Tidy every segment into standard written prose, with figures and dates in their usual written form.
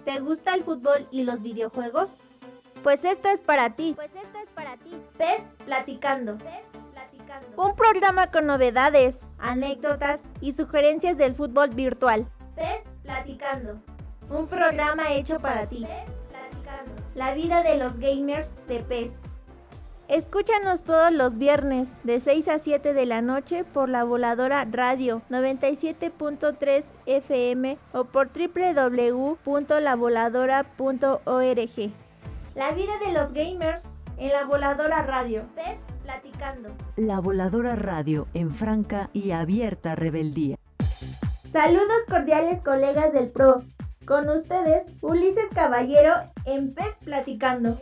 ¿Te gusta el fútbol y los videojuegos? Pues esto es para ti. PES Platicando. Un programa con novedades, anécdotas y sugerencias del fútbol virtual. PES Platicando. Un programa hecho para ti. La vida de los gamers de PES. Escúchanos todos los viernes de 6 a 7 de la noche por La Voladora Radio 97.3 FM o por www.lavoladora.org. La vida de los gamers en La Voladora Radio. PES Platicando. La Voladora Radio en franca y abierta rebeldía. Saludos cordiales, colegas del PRO. Con ustedes, Ulises Caballero en PES Platicando.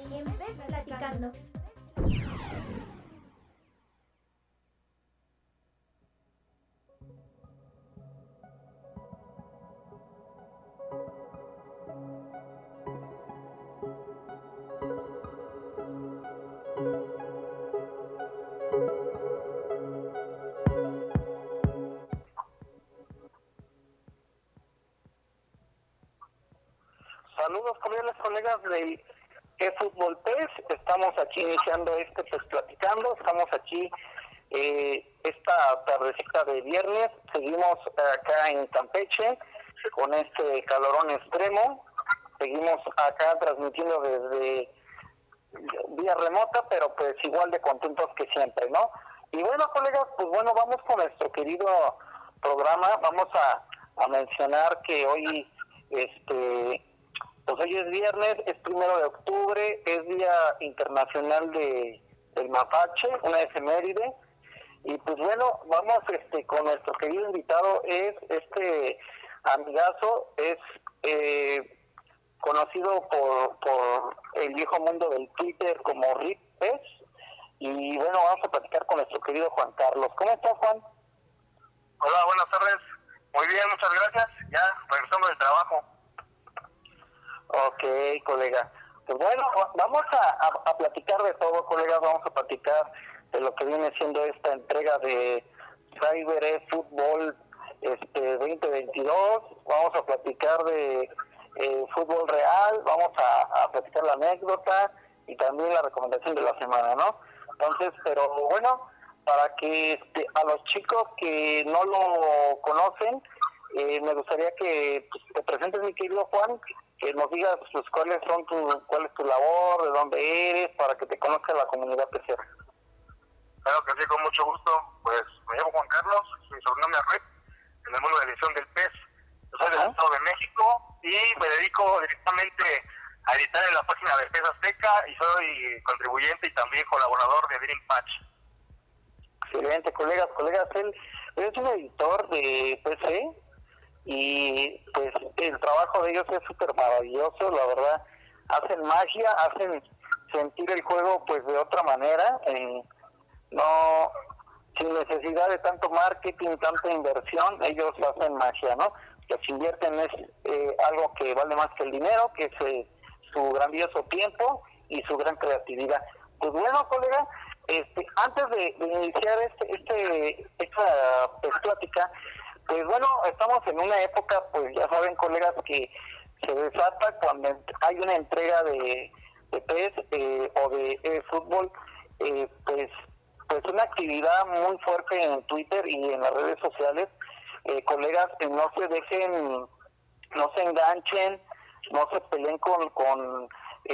Saludos cordiales, colegas de eFútbol PES. Estamos aquí iniciando PES Platicando. Estamos aquí esta tardecita de viernes. Seguimos acá en Campeche con este calorón extremo. Seguimos acá transmitiendo desde vía remota, pero pues igual de contentos que siempre, ¿no? Y bueno, colegas, pues bueno, vamos con nuestro querido programa. Vamos a mencionar que hoy pues hoy es viernes, es 1 de octubre, es Día Internacional del Mapache, una efeméride. Y pues bueno, vamos con nuestro querido invitado, es amigazo, es conocido por el viejo mundo del Twitter como Rip Pez. Y bueno, vamos a platicar con nuestro querido Juan Carlos. ¿Cómo estás, Juan? Hola, buenas tardes. Muy bien, muchas gracias. Ya regresando del trabajo. Ok, colega. Pues bueno, vamos a platicar de todo, colegas. Vamos a platicar de lo que viene siendo esta entrega de Cyber eFootball 2022. Vamos a platicar de fútbol real. Vamos a platicar la anécdota y también la recomendación de la semana, ¿no? Entonces, pero bueno, para que a los chicos que no lo conocen, me gustaría que te presentes, mi querido Juan, que nos digas pues cuál es tu labor, de dónde eres, para que te conozca la comunidad pesera. Claro que sí, con mucho gusto. Pues me llamo Juan Carlos, mi sobrenombre es Rip, en el mundo de edición del PES. Yo soy del Estado de México y me dedico directamente a editar en la página de PES Azteca y soy contribuyente y también colaborador de Dream Patch. Excelente, colegas, él es un editor de PC y pues el trabajo de ellos es súper maravilloso, la verdad. Hacen magia, hacen sentir el juego pues de otra manera, no sin necesidad de tanto marketing, tanta inversión. Ellos hacen magia, ¿no? Lo que invierten es algo que vale más que el dinero, que es su grandioso tiempo y su gran creatividad. Pues bueno, colega, antes de iniciar esta plática, pues bueno, estamos en una época, pues ya saben, colegas, que se desata cuando hay una entrega de PES o de fútbol, pues una actividad muy fuerte en Twitter y en las redes sociales. Colegas, no se dejen, no se enganchen, no se peleen con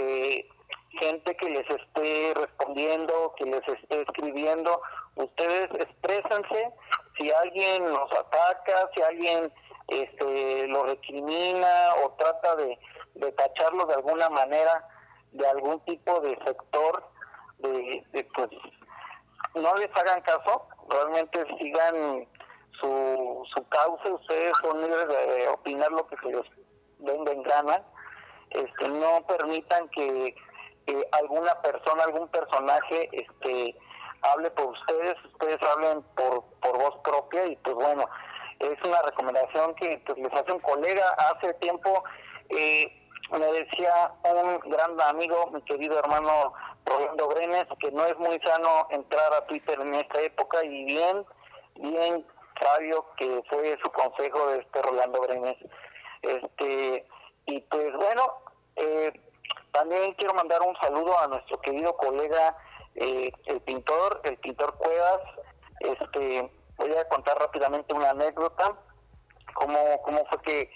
gente que les esté respondiendo, que les esté escribiendo. Ustedes exprésense. Si alguien los ataca, si alguien lo recrimina o trata de tacharlo de alguna manera, de algún tipo de sector, pues no les hagan caso, realmente sigan su causa. Ustedes son libres de opinar lo que se les venga en gana. No permitan que alguna persona, algún personaje hable por ustedes hablen por voz propia. Y pues bueno, es una recomendación que pues les hace un colega. Hace tiempo me decía un gran amigo, mi querido hermano Rolando Brenes, que no es muy sano entrar a Twitter en esta época, y bien sabio que fue su consejo de Rolando Brenes. Y Y pues bueno, también quiero mandar un saludo a nuestro querido colega, el pintor Cuevas. Voy a contar rápidamente una anécdota, cómo fue que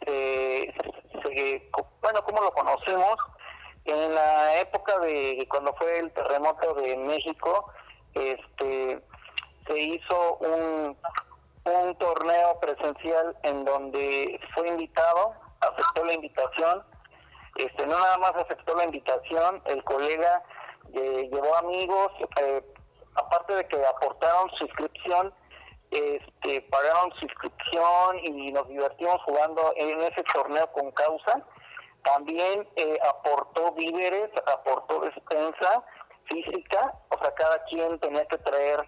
cómo lo conocemos. En la época de cuando fue el terremoto de México, se hizo un torneo presencial en donde fue invitado, aceptó la invitación. No nada más aceptó la invitación, el colega llevó amigos, aparte de que aportaron su inscripción, pagaron su inscripción y nos divertimos jugando en ese torneo con causa. También aportó víveres, aportó despensa física, o sea, cada quien tenía que traer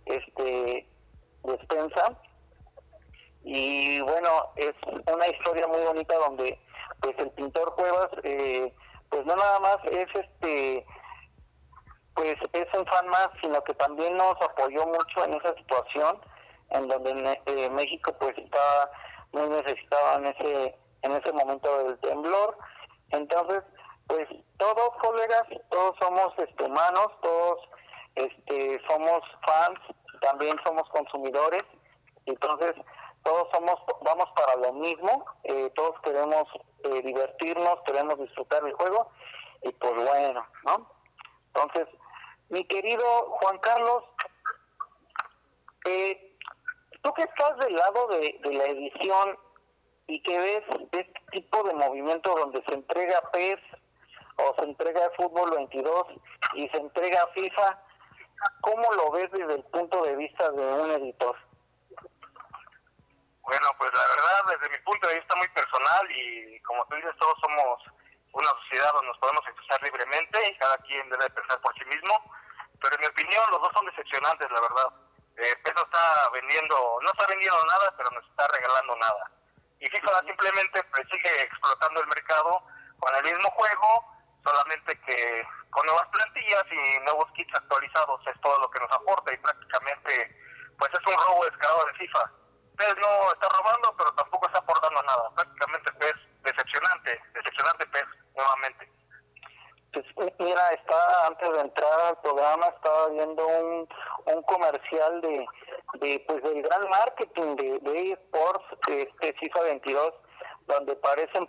despensa. Y bueno, es una historia muy bonita donde pues el pintor Cuevas pues no nada más es pues es un fan más, sino que también nos apoyó mucho en esa situación en donde México pues estaba muy necesitado en ese momento del temblor. Entonces pues todos colegas, todos somos humanos, todos somos fans, también somos consumidores. Entonces todos vamos para lo mismo, todos queremos divertirnos, queremos disfrutar del juego, y pues bueno, ¿no? Entonces, mi querido Juan Carlos, tú que estás del lado de la edición y que ves este tipo de movimiento donde se entrega PES o se entrega Fútbol 22 y se entrega FIFA, ¿cómo lo ves desde el punto de vista de un editor? Bueno, pues la verdad, desde mi punto de vista muy personal, y como tú dices, todos somos una sociedad donde nos podemos expresar libremente y cada quien debe pensar por sí mismo, pero en mi opinión los dos son decepcionantes, la verdad. PES no está vendiendo nada, pero no está regalando nada. Y FIFA simplemente pues, sigue explotando el mercado con el mismo juego, solamente que con nuevas plantillas y nuevos kits actualizados es todo lo que nos aporta, y prácticamente pues es un robo descarado de FIFA. PES no está robando, pero tampoco está aportando nada. Prácticamente PES decepcionante PES nuevamente. Pues mira, antes de entrar al programa estaba viendo un comercial de pues del gran marketing de eSports, FIFA 22, donde aparecen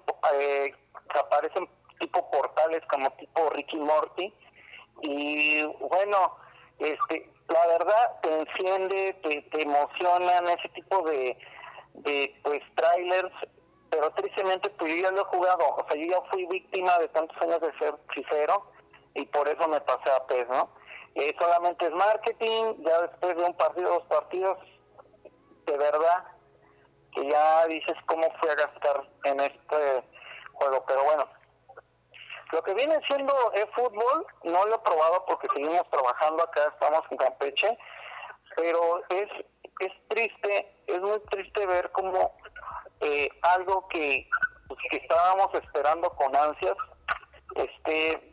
tipo portales como tipo Ricky Morty, y bueno, la verdad te enciende, te emocionan ese tipo de pues trailers, pero tristemente pues yo ya lo he jugado, o sea, yo ya fui víctima de tantos años de ser fifero y por eso me pasé a PES, ¿no? Solamente es marketing, ya después de un partido, 2 partidos, de verdad que ya dices cómo fui a gastar en este juego, pero bueno. Lo que viene siendo eFootball, no lo he probado porque seguimos trabajando acá, estamos en Campeche, pero es triste, es muy triste ver cómo algo que estábamos esperando con ansias esté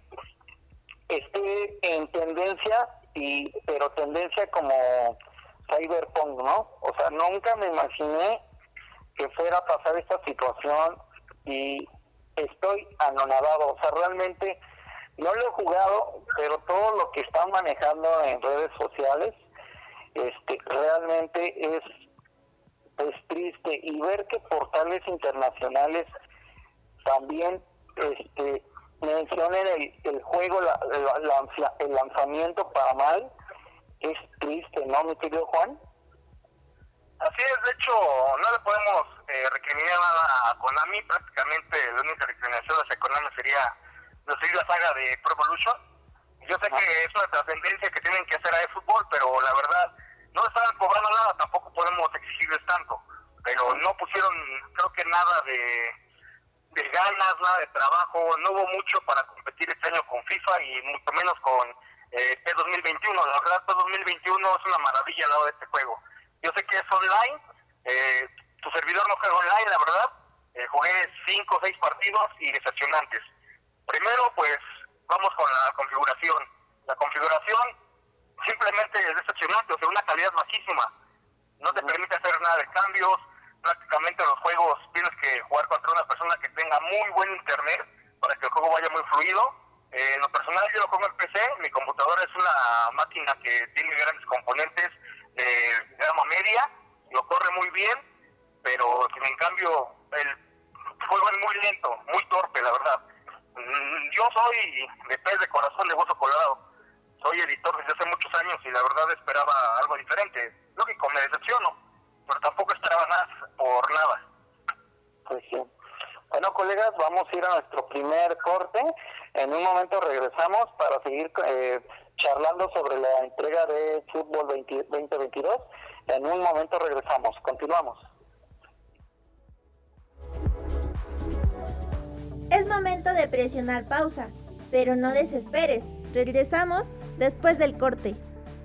en tendencia, pero tendencia como cyberpunk, ¿no? O sea, nunca me imaginé que fuera a pasar esta situación y estoy anonadado. O sea, realmente no lo he jugado, pero todo lo que están manejando en redes sociales realmente es pues triste, y ver que portales internacionales también mencionen el juego, el lanzamiento para mal, es triste, ¿no, mi querido Juan? Así es, de hecho, no le podemos recriminar nada a Konami. Prácticamente la única recriminación hacia Konami sería seguir la saga de Pro Evolution. Yo sé que es una trascendencia que tienen que hacer a eFootball, pero la verdad no estaban cobrando nada, tampoco podemos exigirles tanto, pero no pusieron, creo que nada de ganas, nada de trabajo, no hubo mucho para competir este año con FIFA y mucho menos con PES 2021. La verdad, PES 2021 es una maravilla al lado de este juego. Yo sé que es online, tu servidor no juega online, la verdad, jugué 5 o 6 partidos y decepcionantes. Primero, pues, vamos con la configuración. La configuración simplemente es decepcionante, o sea, una calidad bajísima. No te permite hacer nada de cambios, prácticamente los juegos tienes que jugar contra una persona que tenga muy buen internet para que el juego vaya muy fluido. En lo personal yo lo juego en PC, mi computadora es una máquina que tiene grandes componentes de gama media, lo corre muy bien, pero sin en cambio el juego es muy lento, muy torpe, la verdad. Yo soy de pez de corazón de hueso colorado, soy editor desde hace muchos años y la verdad esperaba algo diferente. Lógico, me decepciono, pero tampoco esperaba nada por nada. Pues sí. Bueno, colegas, vamos a ir a nuestro primer corte. En un momento regresamos para seguir charlando sobre la entrega de Fútbol 2022. En un momento regresamos. Continuamos. Es momento de presionar pausa, pero no desesperes. Regresamos después del corte.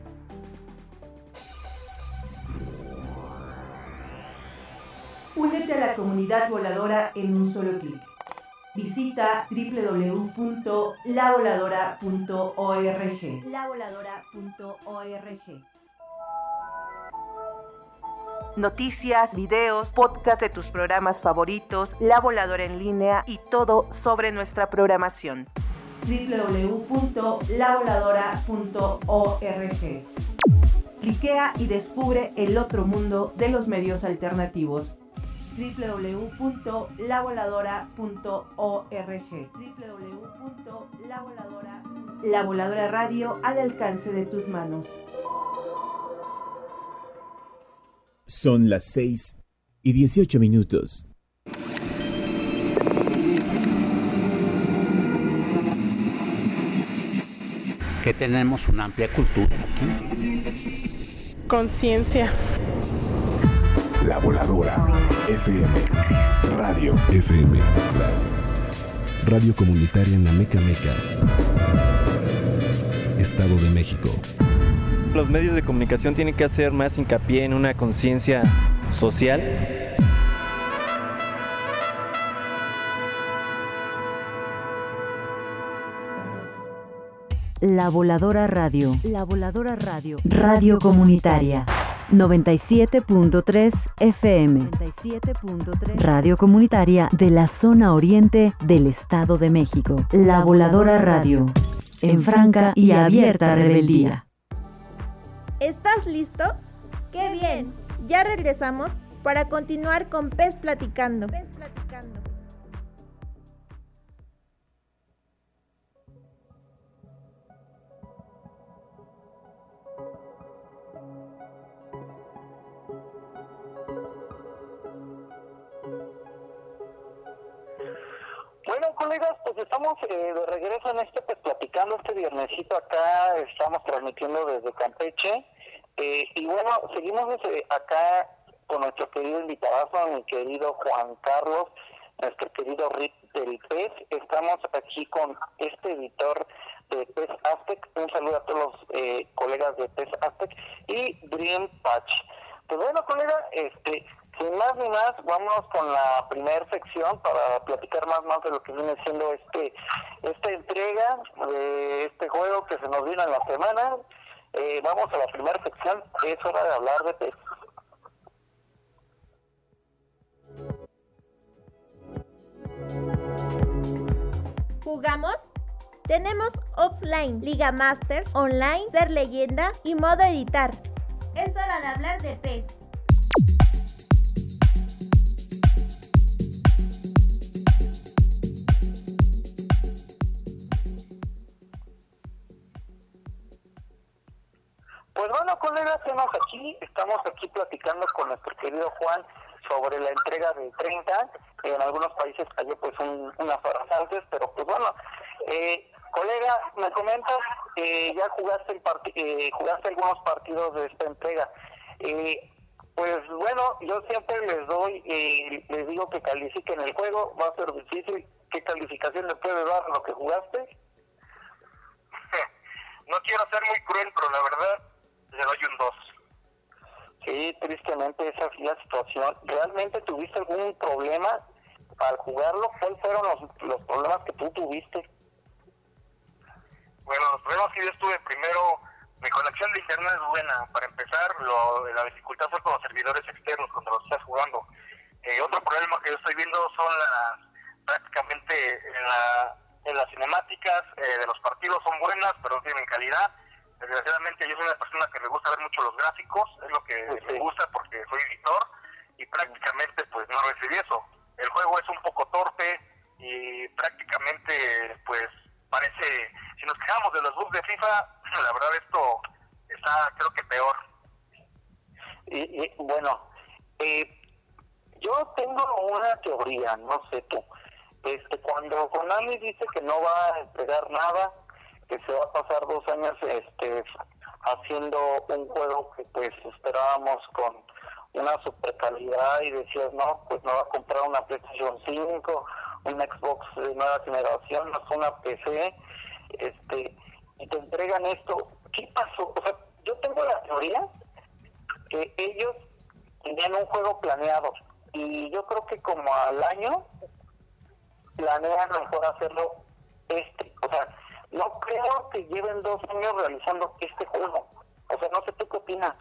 Únete a la comunidad voladora en un solo clic. Visita www.lavoladora.org. Lavoladora.org. Noticias, videos, podcast de tus programas favoritos, La Voladora en línea y todo sobre nuestra programación. www.lavoladora.org. Cliquea y descubre el otro mundo de los medios alternativos. www.lavoladora.org. La Voladora Radio al alcance de tus manos. Son las 6:18. Que tenemos una amplia cultura aquí. Conciencia. La Voladora FM Radio. FM Radio. Radio comunitaria en la Meca, Estado de México. Los medios de comunicación tienen que hacer más hincapié en una conciencia social. La Voladora Radio. La Voladora Radio. Radio comunitaria. 97.3 FM. 97.3. Radio comunitaria de la zona oriente del Estado de México. La Voladora Radio. En franca y abierta rebeldía. ¿Estás listo? ¡Qué bien! Ya regresamos para continuar con Pez Platicando. Bueno, colegas, pues estamos de regreso en Pez Platicando este viernesito acá, estamos transmitiendo desde Campeche, y bueno, seguimos desde acá con nuestro querido invitadazo, mi querido Juan Carlos, nuestro querido Rick del Pez. Estamos aquí con editor de Pez Aztec. Un saludo a todos los colegas de Pez Aztec y Dream Patch. Pues bueno, colega, sin más ni más, vámonos con la primera sección para platicar más de lo que viene siendo esta entrega de este juego que se nos vino en la semana. Vamos a la primera sección, es hora de hablar de PES. ¿Jugamos? Tenemos offline, Liga Master, online, ser leyenda y modo editar. Es hora de hablar de PES. Pues bueno, colegas, estamos aquí platicando con nuestro querido Juan sobre la entrega de 30. En algunos países cayó pues unas horas antes, pero pues bueno, colega, me comentas que ya jugaste algunos partidos de esta entrega. Pues bueno, yo siempre les digo que califiquen el juego, va a ser difícil. ¿Qué calificación le puedes dar a lo que jugaste? No quiero ser muy cruel, pero la verdad le doy un 2. Sí, tristemente esa es la situación. ¿Realmente tuviste algún problema al jugarlo? ¿Cuáles fueron los problemas que tú tuviste? Bueno, los problemas que yo estuve, primero, mi conexión de internet es buena. Para empezar, la dificultad fue con los servidores externos cuando los estás jugando. Otro problema que yo estoy viendo son prácticamente en las cinemáticas de los partidos son buenas, pero no tienen calidad. Desgraciadamente yo soy una persona que me gusta ver mucho los gráficos, es lo que me gusta porque soy editor, y prácticamente pues no recibí eso. El juego es un poco torpe y prácticamente pues parece, si nos quejamos de los bugs de FIFA, la verdad esto está creo que peor. Y bueno, yo tengo una teoría, no sé tú. Cuando Konami dice que no va a entregar nada, que se va a pasar 2 años haciendo un juego que pues esperábamos con una super calidad, y decías, no, pues no va a comprar una PlayStation 5, una Xbox de nueva generación, no es una PC, y te entregan esto. ¿Qué pasó? O sea, yo tengo la teoría que ellos tenían un juego planeado, y yo creo que como al año planean mejor hacerlo o sea, no creo que lleven 2 años realizando este juego. O sea, no sé, ¿tú qué opinas?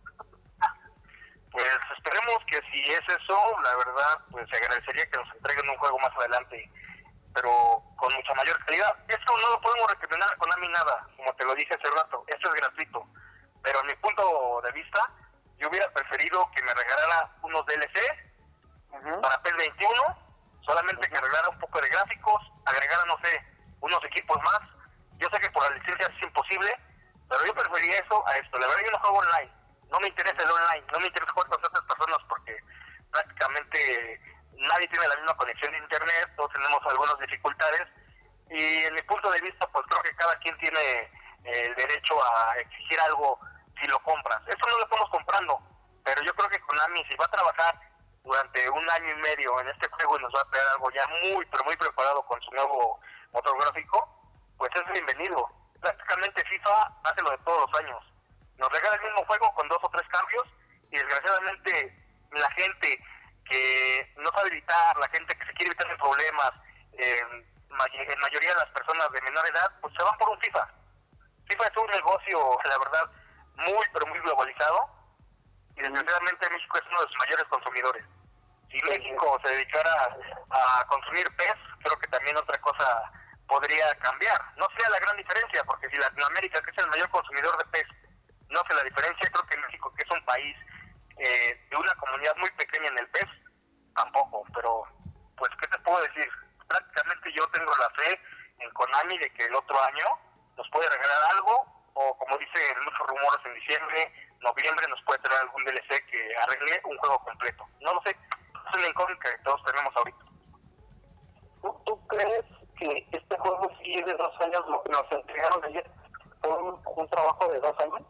Pues esperemos que si es eso, la verdad, pues se agradecería que nos entreguen un juego más adelante, pero con mucha mayor calidad. Eso no lo podemos recomendar a Konami nada, como te lo dije hace rato, esto es gratuito. Pero en mi punto de vista, yo hubiera preferido que me regalara unos DLC para PS21, solamente que arreglara un poco de gráficos, agregara, no sé, unos equipos más. Yo sé que por la licencia es imposible, pero yo preferiría eso a esto. La verdad, yo no juego online, no me interesa el online, no me interesa jugar con otras personas porque prácticamente nadie tiene la misma conexión de internet, todos tenemos algunas dificultades, y en mi punto de vista pues creo que cada quien tiene el derecho a exigir algo si lo compras. Eso no lo estamos comprando, pero yo creo que Konami, si va a trabajar durante 1 año y medio en este juego y nos va a traer algo ya muy, pero muy preparado con su nuevo motor gráfico, pues es bienvenido. Prácticamente FIFA hace lo de todos los años. Nos regala el mismo juego con 2 o 3 cambios, y desgraciadamente la gente que no sabe editar, la gente que se quiere evitar problemas, en mayoría de las personas de menor edad, pues se van por un FIFA. FIFA es un negocio, la verdad, muy, pero muy globalizado, y desgraciadamente México es uno de sus mayores consumidores. Si México se dedicara a consumir PES, creo que también otra cosa podría cambiar. No sería la gran diferencia, porque si Latinoamérica, que es el mayor consumidor de PES, no hace la diferencia, creo que México, que es un país de una comunidad muy pequeña en el PES, tampoco. Pero, pues, ¿qué te puedo decir? Prácticamente yo tengo la fe en Konami de que el otro año nos puede regalar algo, o como dicen muchos rumores, en diciembre, noviembre nos puede traer algún DLC que arregle un juego completo. No lo sé, es una incógnita que todos tenemos ahorita. ¿Tú crees que este juego sí es de 2 años, lo que nos entregaron ayer, fue un trabajo de 2 años?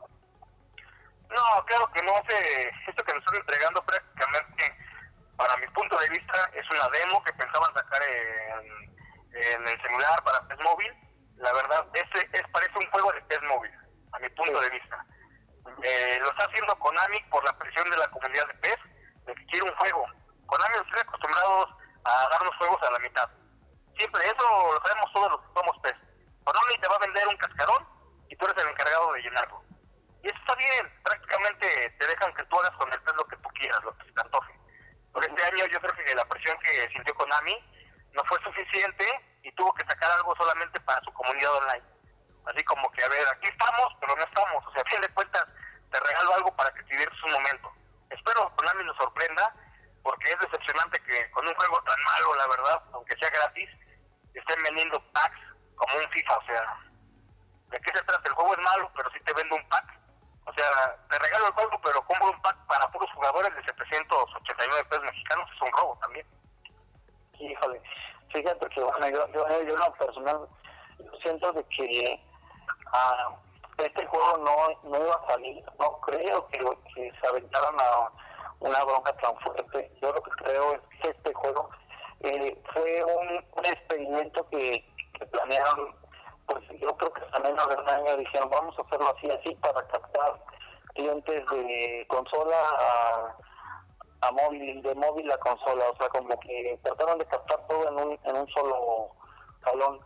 No, claro que no. Esto que nos están entregando prácticamente, para mi punto de vista, es una demo que pensaban sacar en el celular para PES móvil. La verdad, parece un juego de PES móvil, a mi punto de vista. Lo está haciendo Konami por la presión de la comunidad de PES, de que quiere un juego. Konami nos tiene acostumbrados a darnos juegos a la mitad. Siempre, eso lo sabemos todos los que somos PES. Konami te va a vender un cascarón y tú eres el encargado de llenarlo. Y eso está bien, prácticamente te dejan que tú hagas con el PES lo que tú quieras, lo que se te antoje. Por este año yo creo que la presión que sintió Konami no fue suficiente y tuvo que sacar algo solamente para su comunidad online. Así como que, a ver, aquí estamos, pero no estamos. O sea, a fin de cuentas, te regalo algo para que te diviertas un momento. Espero que Konami nos sorprenda, porque es decepcionante que con un juego tan malo, la verdad, aunque sea gratis, estén vendiendo packs como un FIFA. O sea, ¿de qué se trata? El juego es malo, pero sí te vendo un pack. O sea, te regalo el juego, pero compro un pack para puros jugadores de 789 pesos mexicanos. Es un robo también. Híjole, fíjate que bueno, yo en lo personal siento de que este juego no iba a salir. No creo que se aventaran a una bronca tan fuerte. Yo lo que creo es que este juego fue un experimento que planearon. Pues yo creo que también hace un año dijeron, vamos a hacerlo así para captar clientes de consola a móvil, de móvil a consola. O sea, como que trataron de captar todo en un solo salón.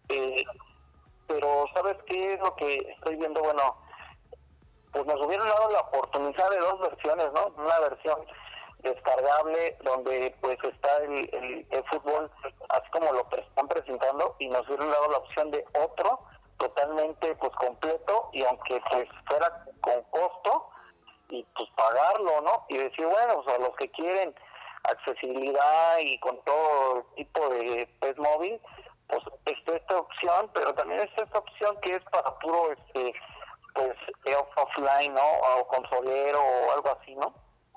Pero ¿sabes qué es lo que estoy viendo? Bueno, pues nos hubieran dado la oportunidad de 2 versiones, ¿no? Una versión descargable, donde pues está el fútbol así como lo están presentando, y nos hubieran dado la opción de otro totalmente pues completo, y aunque pues fuera con costo, y pues pagarlo, ¿no? Y decir, bueno, o sea, los que quieren accesibilidad y con todo tipo de PES móvil, pues está esta opción, pero también está esta opción que es para puro pues offline, ¿no? O consolero o algo así, ¿no?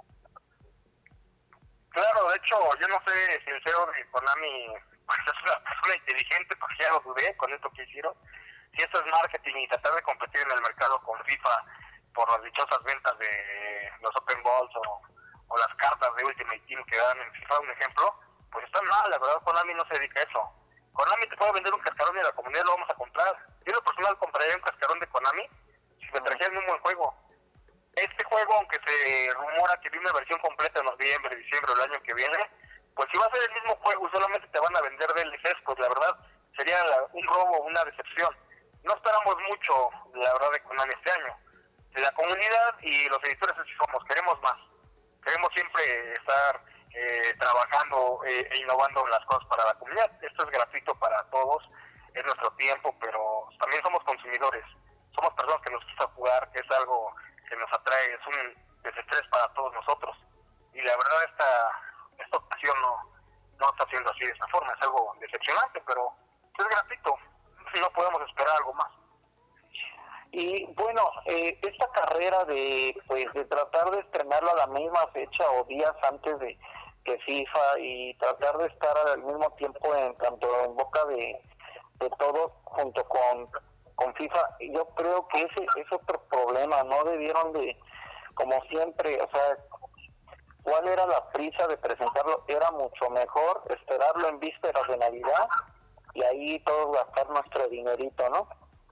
Claro, de hecho, yo no sé si el CEO de Konami pues, es una persona inteligente, porque ya lo dudé con esto que hicieron. Si eso es marketing y tratar de competir en el mercado con FIFA por las dichosas ventas de los Open Balls o las cartas de Ultimate Team que dan en FIFA, un ejemplo, pues está mal, la verdad Konami no se dedica a eso. Konami te puede vender un cascarón y a la comunidad lo vamos a comprar. Yo en lo personal compraría un cascarón de Konami si me trajeran un buen juego. Este juego, aunque se rumora que viene una versión completa en noviembre, diciembre del año que viene, pues si va a ser el mismo juego y solamente te van a vender DLCs, pues la verdad sería un robo, una decepción. No esperamos mucho, la verdad, de Konami este año. De la comunidad y los editores así somos, queremos más. Queremos siempre estar trabajando e innovando en las cosas para la comunidad. Esto es gratuito para todos, es nuestro tiempo, pero también somos consumidores. Somos personas que nos gusta jugar, que es algo que nos atrae, es un desestrés para todos nosotros. Y la verdad esta ocasión no está siendo así de esta forma, es algo decepcionante, pero es gratuito, no podemos esperar algo más. Y bueno, esta carrera de tratar de estrenarlo a la misma fecha o días antes de que FIFA, y tratar de estar al mismo tiempo tanto en boca de todos junto con FIFA, yo creo que ese es otro problema. No debieron de, como siempre, o sea, ¿cuál era la prisa de presentarlo? Era mucho mejor esperarlo en vísperas de Navidad y ahí todos gastar nuestro dinerito, ¿no?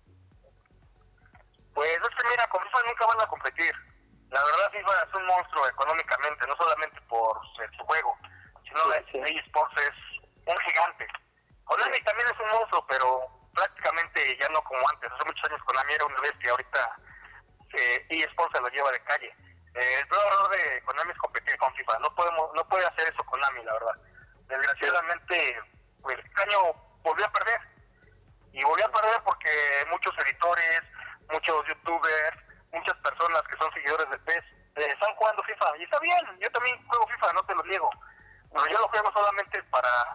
Pues es que mira, con FIFA nunca van a competir. La verdad FIFA es un monstruo económicamente, no solamente por su juego, sino eSports es un gigante. Konami también es un monstruo, pero prácticamente ya no como antes. Hace muchos años Konami era una bestia, ahorita eSports se lo lleva de calle. El peor error de Konami es competir con FIFA. No puede hacer eso Konami, la verdad. Desgraciadamente, pues este año volvió a perder. Y volvió a perder porque muchos editores, muchos youtubers, muchas personas que son seguidores de PES están jugando FIFA. Y está bien, yo también juego FIFA, no te lo niego. Pero yo lo juego solamente para,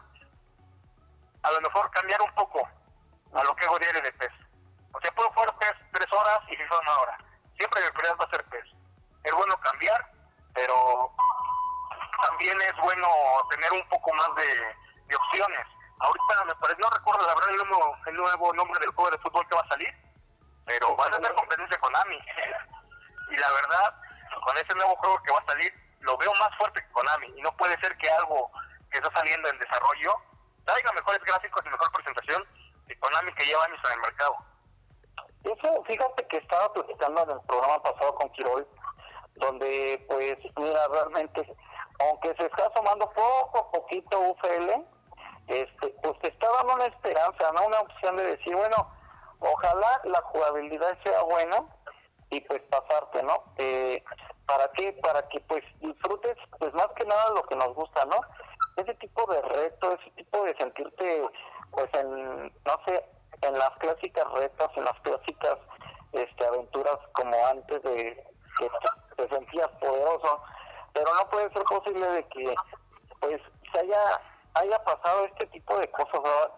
a lo mejor, cambiar un poco a lo que hago diario de PES. O sea, puedo jugar PES 3 horas y FIFA 1 hora. Siempre mi prioridad va a ser PES. Es bueno cambiar, pero también es bueno tener un poco más de opciones. Ahorita me parece, no recuerdo la verdad el nuevo nombre del juego de fútbol que va a salir, pero van a tener competencia con Konami. Y la verdad, con ese nuevo juego que va a salir, lo veo más fuerte que Konami. Y no puede ser que algo que está saliendo en desarrollo traiga mejores gráficos y mejor presentación que Konami, que lleva años en el mercado. Eso, fíjate que estaba platicando en el programa pasado con Quirol, donde pues mira, realmente, aunque se está asomando poco a poquito UFL, pues te está dando una esperanza, ¿no? Una opción de decir, bueno, ojalá la jugabilidad sea buena y pues pasarte, ¿no? ¿Para qué? Para que pues disfrutes pues más que nada lo que nos gusta, ¿no? Ese tipo de reto, ese tipo de sentirte pues en, no sé, en las clásicas retas, en las clásicas aventuras como antes de que te sentías poderoso, pero no puede ser posible de que pues se haya pasado este tipo de cosas, ¿verdad?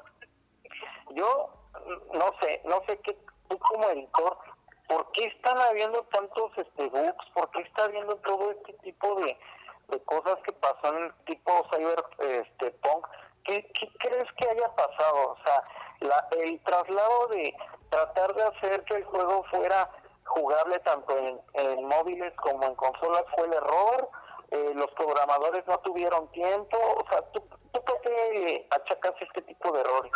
Yo no sé que tú como editor, ¿por qué están habiendo tantos bugs? ¿Por qué está habiendo todo este tipo de cosas que pasan tipo cyberpunk? ¿Qué crees que haya pasado? O sea, el traslado de tratar de hacer que el juego fuera jugable tanto en móviles como en consolas fue el error. Los programadores no tuvieron tiempo. O sea, ¿tú por qué achacas este tipo de errores?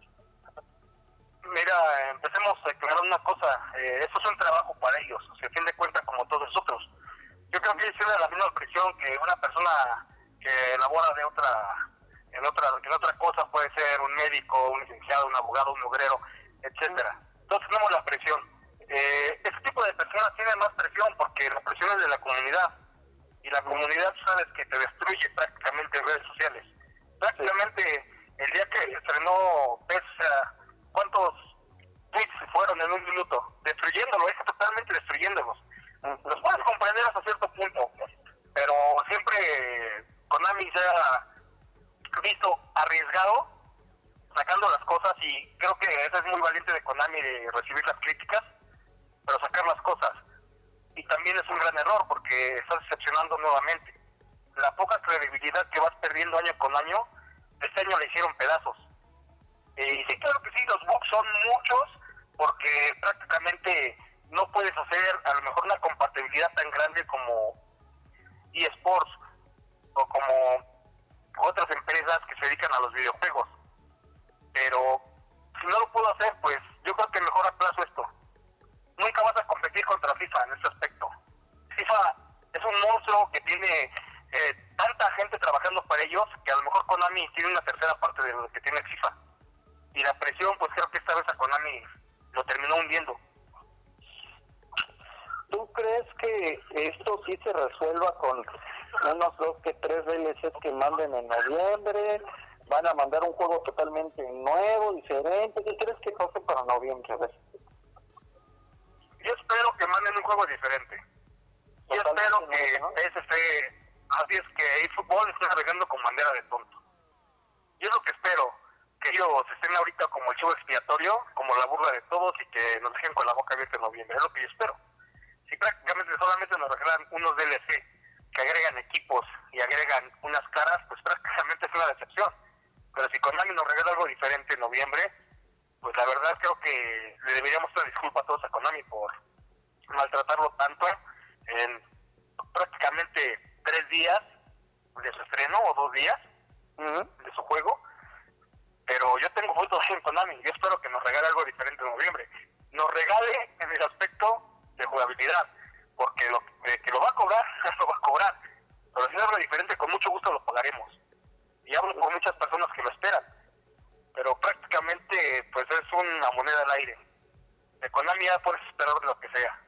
Mira, empecemos a aclarar una cosa. Esto es un trabajo para ellos, o sea, a fin de cuentas, como todos nosotros. Yo creo que ellos tienen la misma presión que una persona que labora en otra cosa, puede ser un médico, un licenciado, un abogado, un obrero, etcétera. Todos tenemos la presión. Este tipo de personas tienen más presión porque la presión es de la comunidad. y la comunidad sabes que te destruye prácticamente en redes sociales. Prácticamente el día que se estrenó PES, ¿cuántos tweets fueron en un minuto? Destruyéndolo, totalmente destruyéndolos. Los puedes comprender hasta cierto punto, pero siempre Konami se ha visto arriesgado sacando las cosas, y creo que eso es muy valiente de Konami, de recibir las críticas, pero sacar las cosas. Y también es un gran error porque estás decepcionando nuevamente. La poca credibilidad que vas perdiendo año con año, este año le hicieron pedazos. Y sí, claro que sí, los bugs son muchos, porque prácticamente no puedes hacer a lo mejor una compatibilidad tan grande como eSports o como otras empresas que se dedican a los videojuegos. Pero si no lo puedo hacer, pues yo creo que mejor aplazo esto. Nunca vas a competir contra FIFA en este aspecto. FIFA es un monstruo que tiene tanta gente trabajando para ellos, que a lo mejor Konami tiene una tercera parte de lo que tiene FIFA. Y la presión, pues creo que esta vez a Konami lo terminó hundiendo. ¿Tú crees que esto sí se resuelva con unos 2 que 3 DLCs que manden en noviembre? ¿Van a mandar un juego totalmente nuevo, diferente? ¿Qué crees que pase para noviembre? A ver. Yo espero que manden un juego diferente. Yo espero que así es que eFootball esté navegando con bandera de tonto. Yo lo que espero, que ellos estén ahorita como el chivo expiatorio, como la burla de todos, y que nos dejen con la boca abierta en noviembre. Es lo que yo espero. Si prácticamente solamente nos regalan unos DLC que agregan equipos y agregan unas caras, pues prácticamente es una decepción. Pero si Konami nos regala algo diferente en noviembre, pues la verdad creo que le deberíamos dar disculpa a todos a Konami por maltratarlo tanto en prácticamente 3 días de su estreno, o 2 días de su juego. Pero yo tengo fe todavía en Konami. Yo espero que nos regale algo diferente en noviembre. Nos regale en el aspecto de jugabilidad, porque que lo va a cobrar, lo va a cobrar. Pero si es algo diferente, con mucho gusto lo pagaremos. Y hablo por muchas personas que lo esperan. Pero prácticamente pues es una moneda al aire. De Konami ya puedes esperar lo que sea.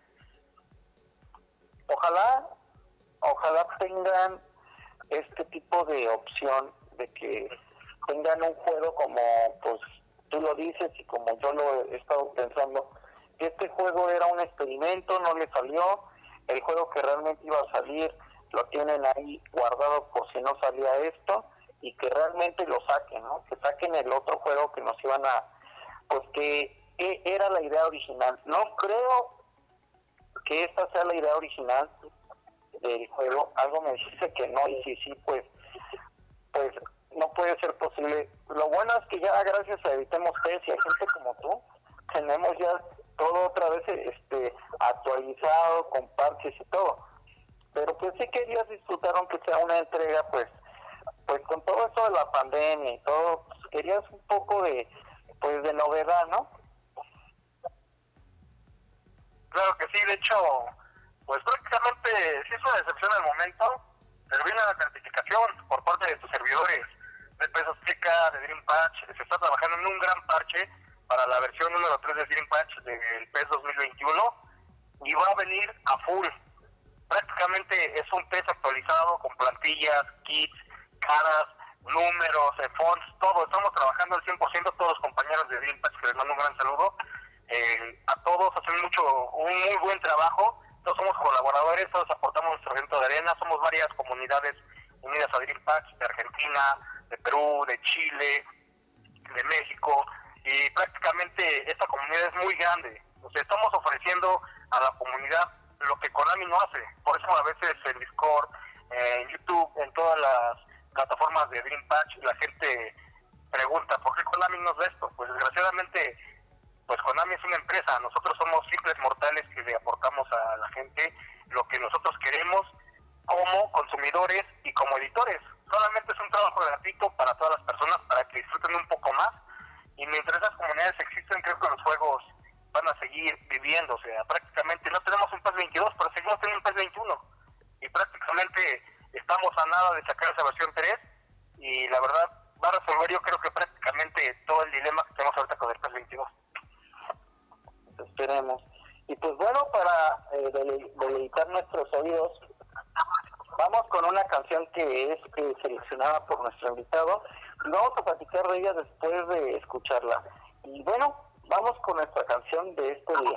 Ojalá tengan este tipo de opción de que tengan un juego como, pues tú lo dices y como yo lo he estado pensando, que este juego era un experimento, no le salió, el juego que realmente iba a salir lo tienen ahí guardado por si no salía esto, y que realmente lo saquen, ¿no? Que saquen el otro juego que nos iban a, pues que era la idea original. No creo que esta sea la idea original del juego. Algo me dice que no, y sí, pues no puede ser posible. Lo bueno es que ya gracias a Evitemos PES y a gente como tú, tenemos ya todo otra vez actualizado, con parches y todo. Pero pues sí querías disfrutar, aunque sea una entrega, pues con todo esto de la pandemia y todo, pues querías un poco de novedad, ¿no? Claro que sí, de hecho, pues prácticamente sí es una decepción al momento, pero viene la certificación por parte de tus servidores de PES Azteca, de Dream Patch. Se está trabajando en un gran parche para la versión número 3 de Dream Patch del PES 2021, y va a venir a full. Prácticamente es un PES actualizado con plantillas, kits, caras, números, fonts, todo. Estamos trabajando al 100%, todos los compañeros de Dream Patch, que les mando un gran saludo. A todos hacen un muy buen trabajo. Todos somos colaboradores, todos aportamos nuestro granito de arena. Somos varias comunidades unidas a Dream Patch, de Argentina, de Perú, de Chile, de México, y prácticamente esta comunidad es muy grande. O sea, estamos ofreciendo a la comunidad lo que Konami no hace. Por eso a veces en Discord, en YouTube, en todas las plataformas de Dream Patch, la gente pregunta ¿por qué Konami nos da esto? Pues desgraciadamente, pues Konami es una empresa. Nosotros somos simples mortales que le aportamos a la gente lo que nosotros queremos como consumidores y como editores. Solamente es un trabajo gratuito para todas las personas, para que disfruten un poco más, y mientras esas comunidades existen, creo que los juegos van a seguir viviendo. O sea, prácticamente no tenemos un PES 22, pero seguimos teniendo un PES 21, y prácticamente estamos a nada de sacar esa versión 3, y la verdad va a resolver, yo creo que prácticamente todo el dilema que tenemos ahorita con el PES 22. Esperemos. Y pues bueno, para deleitar nuestros oídos, vamos con una canción que es seleccionada por nuestro invitado y vamos a platicar de ella después de escucharla. Y bueno, vamos con nuestra canción de este día.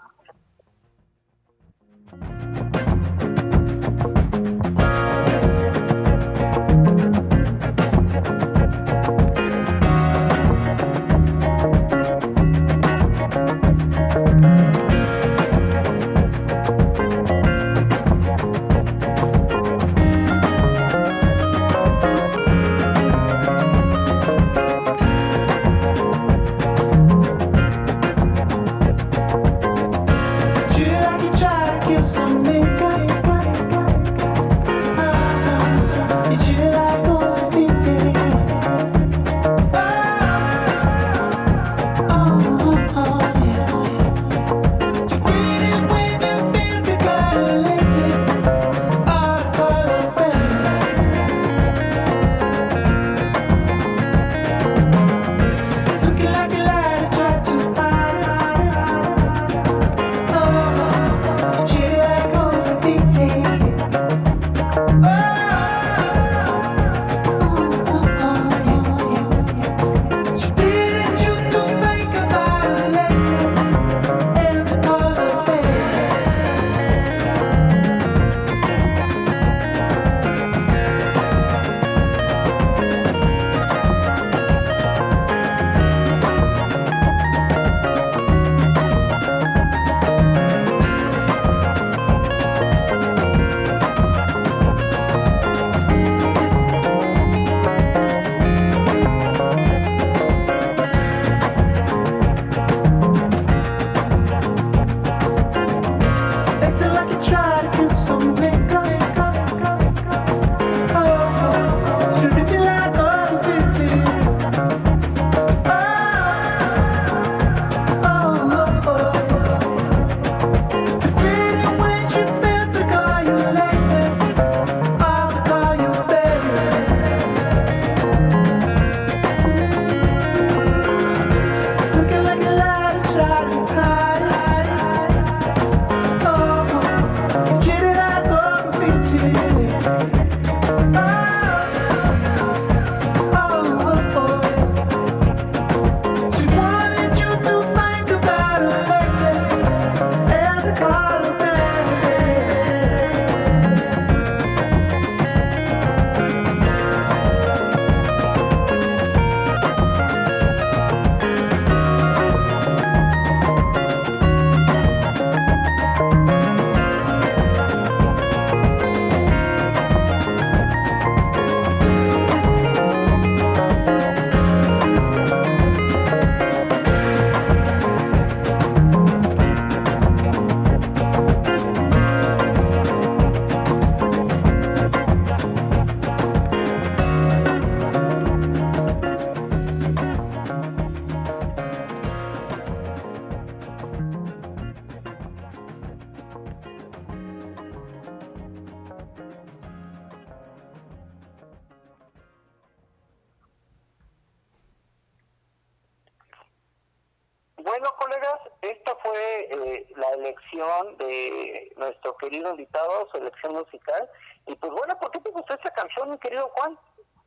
Bueno, colegas, esta fue la elección de nuestro querido invitado, selección musical. Y pues bueno, ¿por qué te gustó esta canción, mi querido Juan?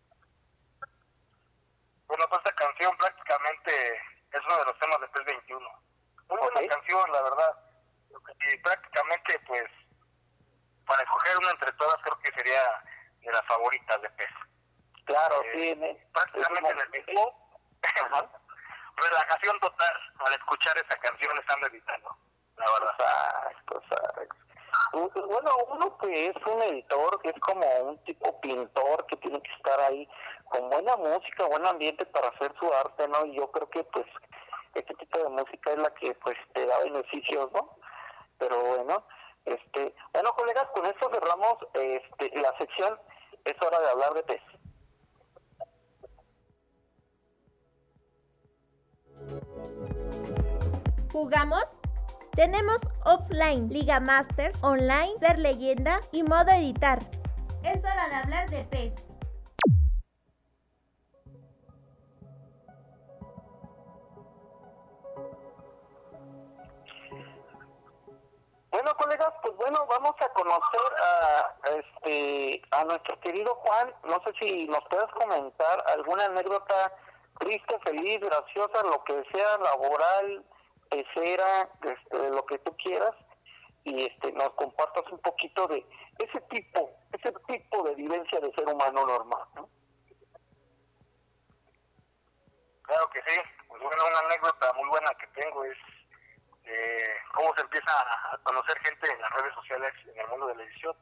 Bueno, pues esta canción prácticamente es uno de los temas de PES 21. Muy buena canción, la verdad. Y prácticamente, pues, para escoger una entre todas, creo que sería de las favoritas de PES. Claro, sí. Prácticamente en el mismo. Relajación total al escuchar esa canción estando editando, la verdad. Bueno, uno que es un editor, que es como un tipo pintor, que tiene que estar ahí con buena música, buen ambiente para hacer su arte, ¿no? Y yo creo que pues este tipo de música es la que pues te da beneficios, ¿no? Pero bueno, bueno, colegas, con esto cerramos la sección. Es hora de hablar de PES. ¿Jugamos? Tenemos offline, Liga Master, online, ser leyenda y modo editar. Es hora de hablar de PES. Bueno, colegas, pues bueno, bueno, vamos a conocer a nuestro querido Juan. No sé si nos puedes comentar alguna anécdota triste, feliz, graciosa, lo que sea, laboral, pecera, lo que tú quieras, y nos compartas un poquito de ese tipo de vivencia de ser humano normal, ¿no? Claro que sí. Pues bueno, una anécdota muy buena que tengo es cómo se empieza a conocer gente en las redes sociales, en el mundo de la edición.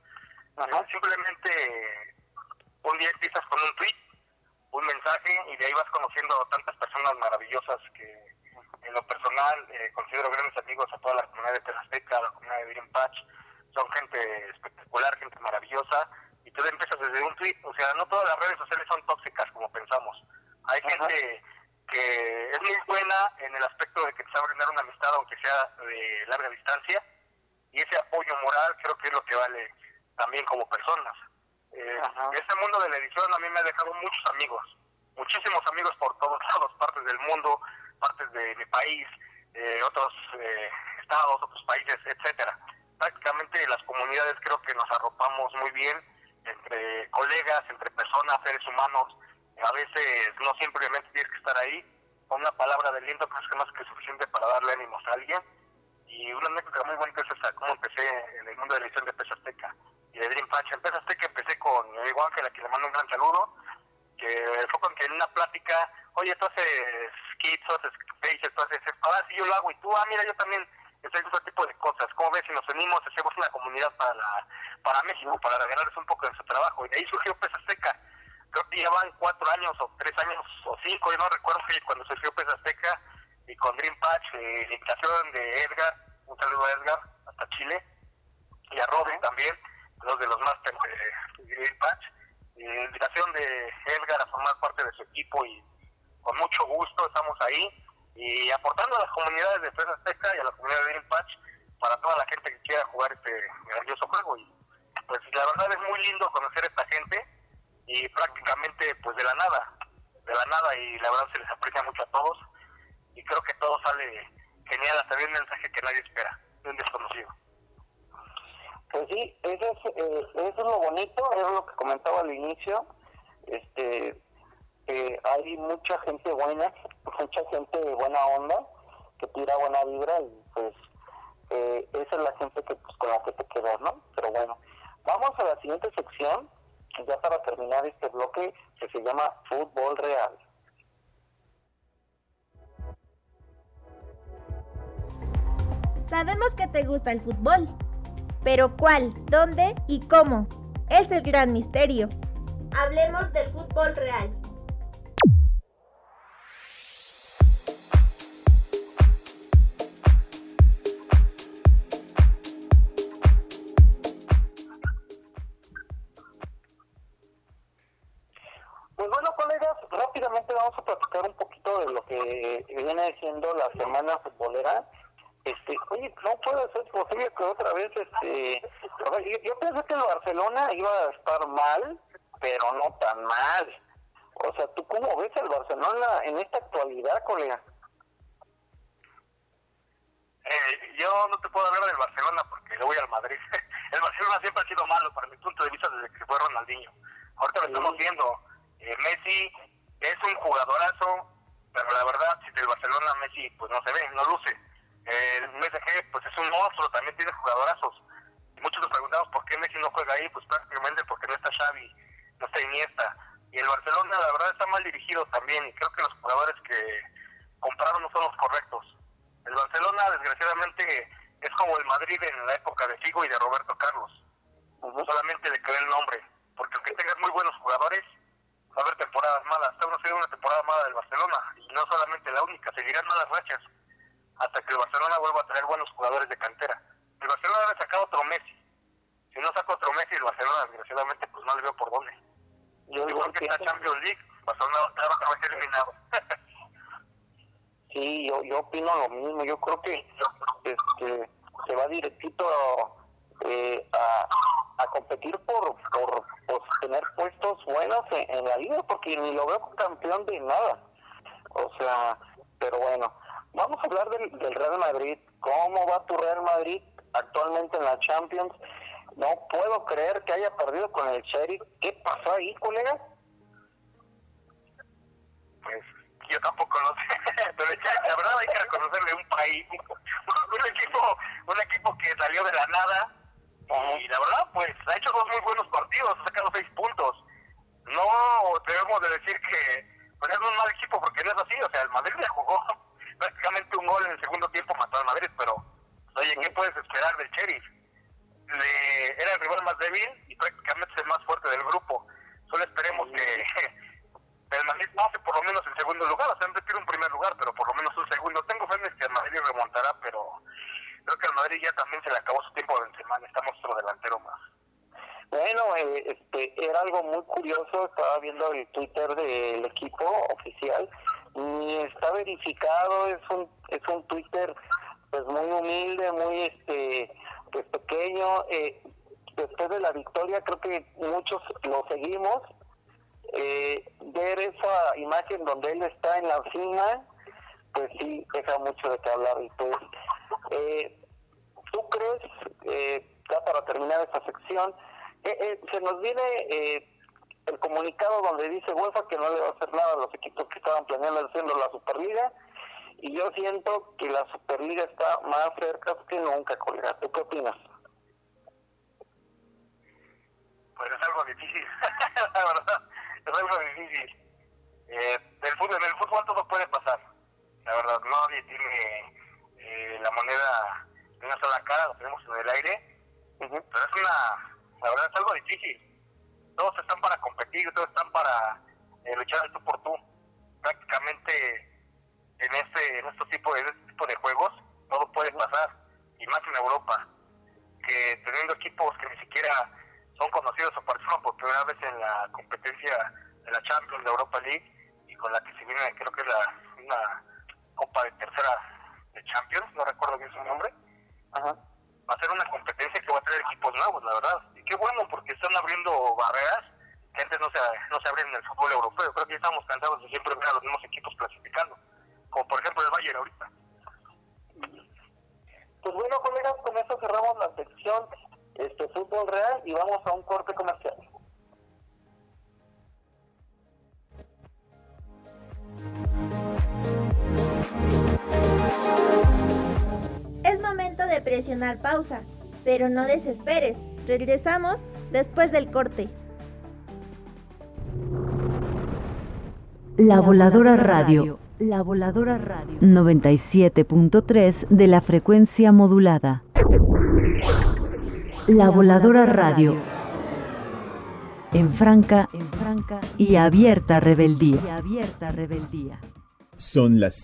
Simplemente un día empiezas con un tweet, un mensaje, y de ahí vas conociendo tantas personas maravillosas que en lo personal considero grandes amigos a toda la comunidad de Azteca, a la comunidad de Dream Patch. Son gente espectacular, gente maravillosa, y tú empiezas desde un tweet. O sea, no todas las redes sociales son tóxicas como pensamos. Hay gente que es muy buena en el aspecto de que te sabe brindar una amistad, aunque sea de larga distancia, y ese apoyo moral creo que es lo que vale también como personas. Este mundo de la edición a mí me ha dejado muchos amigos, muchísimos amigos por todos lados, partes del mundo, partes de mi país, otros estados, otros países, etcétera. Prácticamente las comunidades creo que nos arropamos muy bien entre colegas, entre personas, seres humanos. A veces no simplemente tienes que estar ahí, con una palabra de aliento creo que es más que suficiente para darle ánimos a alguien. Y una anécdota muy bonita es esa, cómo empecé en el mundo de la edición de Pez Azteca y de Dream Patch. En Pez Azteca empecé con mi amigo Ángel, a quien le mando un gran saludo, que fue con que en una plática, oye, tú haces skits, tú haces faces, tú haces esto, sí, yo lo hago, y tú, mira, yo también estoy haciendo este tipo de cosas. ¿Cómo ves si nos unimos, hacemos una comunidad para México, para regalarles un poco de su trabajo? Y de ahí surgió Pez Azteca. Creo que ya van 4 años, o 3 años, o 5, yo no recuerdo, cuando surgió Pez Azteca, y con Dream Patch, la invitación de Edgar, un saludo a Edgar, hasta Chile, y a Robin también, dos de los másteres de Dream Patch, y la invitación de Edgar a formar parte de su equipo, y con mucho gusto estamos ahí, y aportando a las comunidades de Pez Azteca y a la comunidad de Dream Patch, para toda la gente que quiera jugar este grandioso juego. Y pues la verdad es muy lindo conocer a esta gente, y prácticamente pues de la nada, y la verdad se les aprecia mucho a todos, y creo que todo sale genial, hasta de un mensaje que nadie espera, de un desconocido. Pues sí, eso es lo bonito, es lo que comentaba al inicio. Hay mucha gente buena, mucha gente de buena onda, que tira buena vibra, y pues esa es la gente que pues con la que te quedas, ¿no? Pero bueno, vamos a la siguiente sección, ya para terminar este bloque, que se llama Fútbol Real. Sabemos que te gusta el fútbol, pero ¿cuál, dónde y cómo? Es el gran misterio. Hablemos del fútbol real. Pues bueno, colegas, rápidamente vamos a platicar un poquito de lo que viene siendo la semana futbolera. Oye, no puede ser posible que otra vez, yo pensé que el Barcelona iba a estar mal, pero no tan mal. O sea, ¿tú cómo ves el Barcelona en esta actualidad, colega? Yo no te puedo hablar del Barcelona porque le voy al Madrid. El Barcelona siempre ha sido malo para mi punto de vista desde que fue Ronaldinho. Ahorita lo estamos viendo. Messi es un jugadorazo, pero la verdad, si del Barcelona Messi pues no se ve, no luce. El PSG pues es un monstruo, también tiene jugadorazos. Muchos nos preguntamos por qué Messi no juega ahí, pues prácticamente porque no está Xavi, no está Iniesta. Y el Barcelona la verdad está mal dirigido también, y creo que los jugadores que compraron no son los correctos. El Barcelona desgraciadamente es como el Madrid en la época de Figo y de Roberto Carlos. Solamente le quedó el nombre, porque aunque tengas muy buenos jugadores, va a haber temporadas malas. Estamos haciendo una temporada mala del Barcelona, y no solamente la única, seguirán malas rachas hasta que el Barcelona vuelva a traer buenos jugadores de cantera. El Barcelona debe sacar otro Messi. Si no saca otro Messi, el Barcelona desgraciadamente pues no le veo por dónde. Yo creo que esta Champions League, Barcelona va a ser eliminado. Sí, yo opino lo mismo. Yo creo que se va directito a competir por tener puestos buenos en la liga, porque ni lo veo campeón de nada. O sea, pero bueno, vamos a hablar del Real Madrid. ¿Cómo va tu Real Madrid actualmente en la Champions. No puedo creer que haya perdido con el Sheriff. ¿Qué pasó ahí, colega? Pues yo tampoco lo sé, pero la verdad hay que reconocerle un país, un equipo que salió de la nada, y la verdad pues ha hecho 2 muy buenos partidos, ha sacado 6 puntos. No debemos de decir que pues, es un mal equipo, porque no es así. O sea, el Madrid le jugó prácticamente un gol en el segundo tiempo, mató al Madrid, pero oye, ¿qué puedes esperar del Sheriff? Era el rival más débil y prácticamente es el más fuerte del grupo. Solo esperemos que el Madrid pase por lo menos en segundo lugar. O sea, antes tiene un primer lugar, pero por lo menos un segundo. Tengo fe en que el Madrid remontará, pero creo que al Madrid ya también se le acabó su tiempo de Benzema. Estamos otro delantero más. Bueno, era algo muy curioso. Estaba viendo el Twitter del equipo oficial y está verificado. Es un Twitter pues muy humilde, muy pues pequeño. Después de la victoria creo que muchos lo seguimos. Ver esa imagen donde él está en la cima, pues sí deja mucho de qué hablar. Y pues, ¿tú crees, ya para terminar esta sección, se nos viene el comunicado donde dice UEFA que no le va a hacer nada a los equipos que estaban planeando haciendo la Superliga, y yo siento que la Superliga está más cerca que nunca, colega? ¿Tú qué opinas? Pues es algo difícil, la verdad, es algo difícil. En el fútbol todo puede pasar, la verdad, nadie tiene la moneda de una sola cara, lo tenemos en el aire, pero la verdad es algo difícil. Todos están para competir, todos están para luchar el tú por tú. Prácticamente en este tipo de juegos todo puede pasar, y más en Europa, que teniendo equipos que ni siquiera son conocidos o participan por primera vez en la competencia de la Champions, de Europa League, y con la que se viene, creo que es una Copa de tercera de Champions, no recuerdo bien su nombre. Va a ser una competencia que va a traer equipos nuevos, la verdad. Y qué bueno, porque están abriendo barreras que antes no se abrían en el fútbol europeo. Creo que ya estamos cansados de siempre ver a los mismos equipos clasificando, como por ejemplo el Bayern ahorita. Pues bueno, colegas, con eso cerramos la sección Fútbol Real y vamos a un corte comercial. Es momento de presionar pausa, pero no desesperes. Regresamos después del corte. La Voladora Radio. La Voladora Radio. 97.3 de la frecuencia modulada. La Voladora Radio. En franca y abierta rebeldía. Son las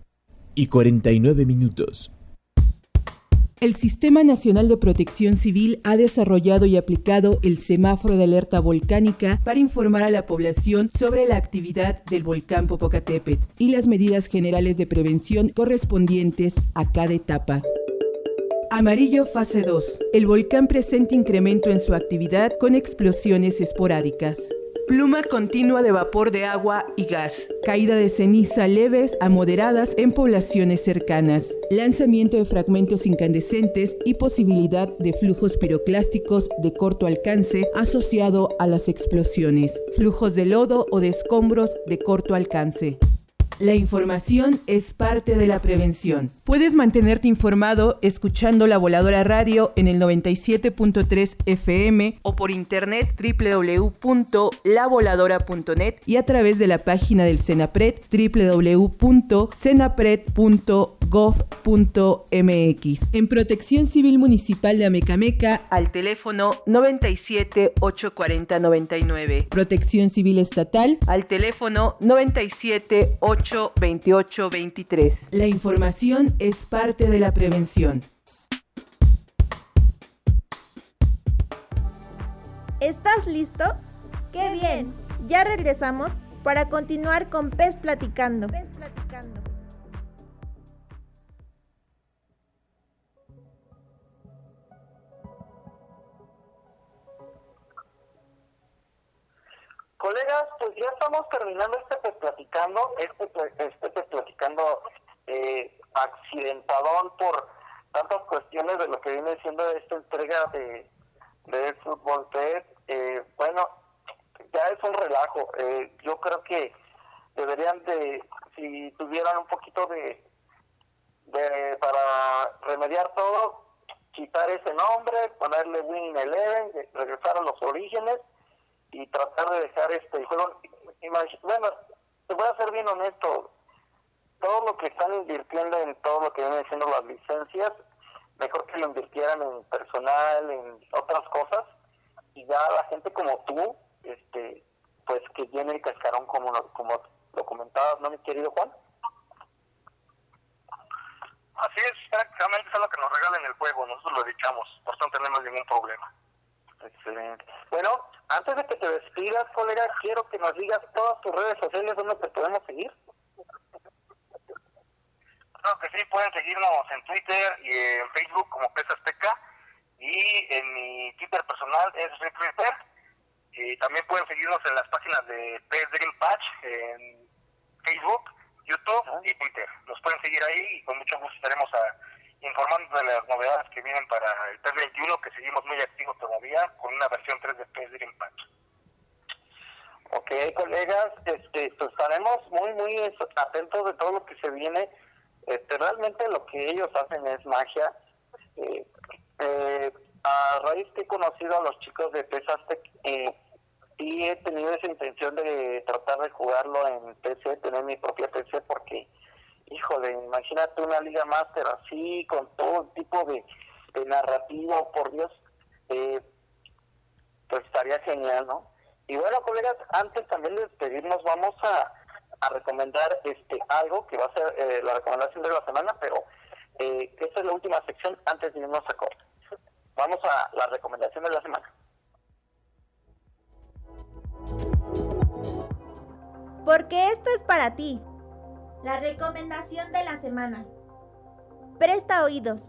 6:49. El Sistema Nacional de Protección Civil ha desarrollado y aplicado el semáforo de alerta volcánica para informar a la población sobre la actividad del volcán Popocatépetl y las medidas generales de prevención correspondientes a cada etapa. Amarillo fase 2. El volcán presenta incremento en su actividad con explosiones esporádicas. Pluma continua de vapor de agua y gas. Caída de ceniza leves a moderadas en poblaciones cercanas. Lanzamiento de fragmentos incandescentes y posibilidad de flujos piroclásticos de corto alcance asociado a las explosiones. Flujos de lodo o de escombros de corto alcance. La información es parte de la prevención. Puedes mantenerte informado escuchando La Voladora Radio en el 97.3 FM o por internet www.lavoladora.net y a través de la página del Senapred www.senapred.gov.mx. En Protección Civil Municipal de Amecameca al teléfono 97 840 99. Protección Civil Estatal al teléfono 97 828 23. La información es parte de la prevención. ¿Estás listo? ¡Qué bien! Ya regresamos para continuar con Pez Platicando. Colegas, pues ya estamos terminando este Platicando accidentadón por tantas cuestiones impresiones de lo que viene siendo esta entrega de Fútbol PES. Bueno, ya es un relajo. Yo creo que deberían de, si tuvieran un poquito de para remediar todo, quitar ese nombre, ponerle Winning Eleven, regresar a los orígenes y tratar de dejar este juego. Bueno, te voy a ser bien honesto, todo lo que están invirtiendo en todo lo que vienen siendo las licencias, mejor que lo invirtieran en personal, en otras cosas, y ya la gente como tú, pues que llene el cascarón como lo comentabas, ¿no, mi querido Juan? Así es, prácticamente es lo que nos regalan el juego, nosotros lo dedicamos, por eso no tenemos ningún problema. Excelente. Bueno, antes de que te despidas, colega, quiero que nos digas todas tus redes sociales donde te podemos seguir. Claro que sí, pueden seguirnos en Twitter y en Facebook como PES Azteca, y en mi Twitter personal es Twitter, y también pueden seguirnos en las páginas de PES Dream Patch en Facebook, YouTube y Twitter. Nos pueden seguir ahí y con mucho gusto estaremos informando de las novedades que vienen para el PES 21, que seguimos muy activos todavía con una versión 3 de PES Dream Patch. Ok, colegas, pues estaremos muy atentos de todo lo que se viene. Realmente lo que ellos hacen es magia. A raíz que he conocido a los chicos de PES Azteca, y he tenido esa intención de tratar de jugarlo en PC, tener mi propia PC, porque, híjole, imagínate una Liga Master así, con todo tipo de narrativo, por Dios, pues estaría genial, ¿no? Y bueno, colegas, antes también de despedirnos, vamos a recomendar algo que va a ser la recomendación de la semana, pero esta es la última sección antes de irnos a corte. Vamos a la recomendación de la semana. Porque esto es para ti. La recomendación de la semana. Presta oídos.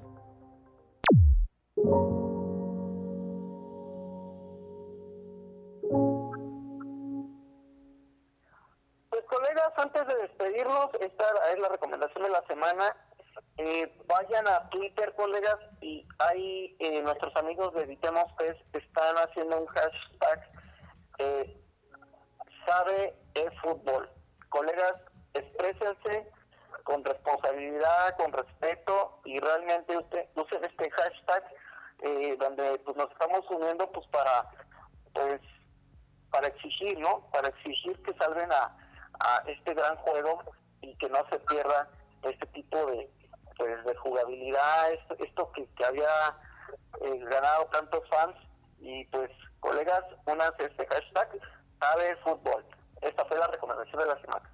Pues colegas, antes de despedirnos, esta es la recomendación de la semana. Vayan a Twitter, colegas, y ahí nuestros amigos de Evitemos PES están haciendo un hashtag Sabe el fútbol. Colegas, exprésense con responsabilidad, con respeto, y realmente usen este hashtag donde pues nos estamos uniendo pues para exigir, ¿no? Para exigir que salven a este gran juego y que no se pierda este tipo de jugabilidad, esto que había ganado tantos fans. Y pues colegas, únanse a este hashtag Sabe Fútbol. Esta fue la recomendación de la semana.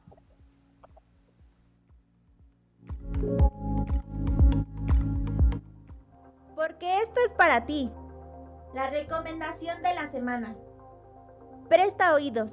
Porque esto es para ti. La recomendación de la semana. Presta oídos.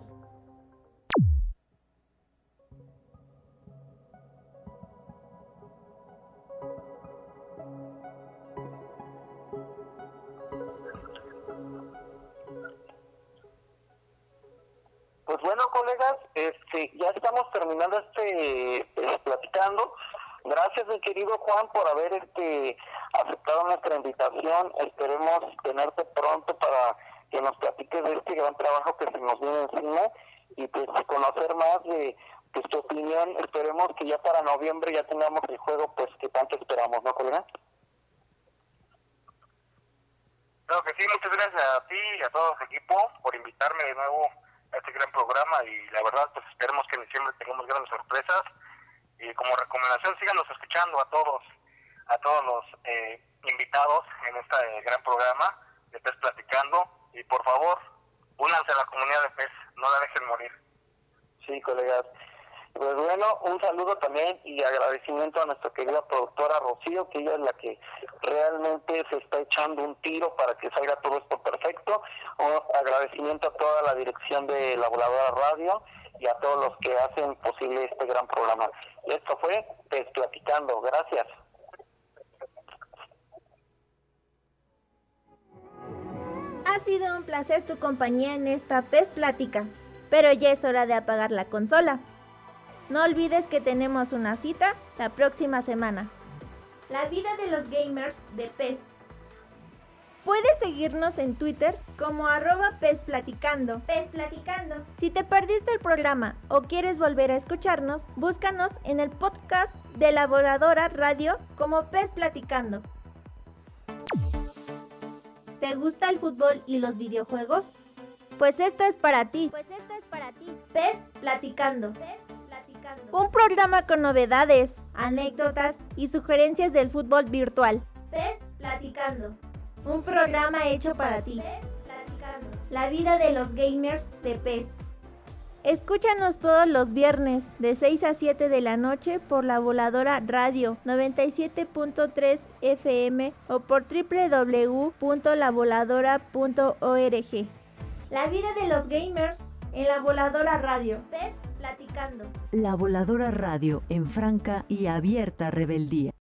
Pues bueno, colegas, ya estamos terminando platicando. Gracias, mi querido Juan, por haber aceptado nuestra invitación. Esperemos tenerte pronto para que nos platiques de este gran trabajo que se nos viene encima y pues conocer más de tu opinión. Esperemos que ya para noviembre ya tengamos el juego pues que tanto esperamos, ¿no, colega? Claro que sí, muchas gracias a ti y a todo tu equipo por invitarme de nuevo a este gran programa, y la verdad pues esperemos que en diciembre tengamos grandes sorpresas. Y como recomendación, síganos escuchando a todos los invitados en este gran programa de PES Platicando, y por favor, únanse a la comunidad de PES, no la dejen morir. Sí, colegas. Pues bueno, un saludo también y agradecimiento a nuestra querida productora Rocío, que ella es la que realmente se está echando un tiro para que salga todo esto perfecto. Un agradecimiento a toda la dirección de La Voladora Radio y a todos los que hacen posible este gran programa. Esto fue PES Platicando. Gracias. Ha sido un placer tu compañía en esta PES Plática, pero ya es hora de apagar la consola. No olvides que tenemos una cita la próxima semana. La vida de los gamers de PES. Puedes seguirnos en Twitter como @PESplaticando. Si te perdiste el programa o quieres volver a escucharnos, búscanos en el podcast de La Voladora Radio como PES Platicando. ¿Te gusta el fútbol y los videojuegos? Pues esto es para ti. PES Platicando. Un programa con novedades, anécdotas y sugerencias del fútbol virtual. PES Platicando. Un programa hecho para ti. La vida de los gamers de PES. Escúchanos todos los viernes de 6 a 7 de la noche por La Voladora Radio 97.3 FM o por www.lavoladora.org. La vida de los gamers en La Voladora Radio. PES Platicando. La Voladora Radio en franca y abierta rebeldía.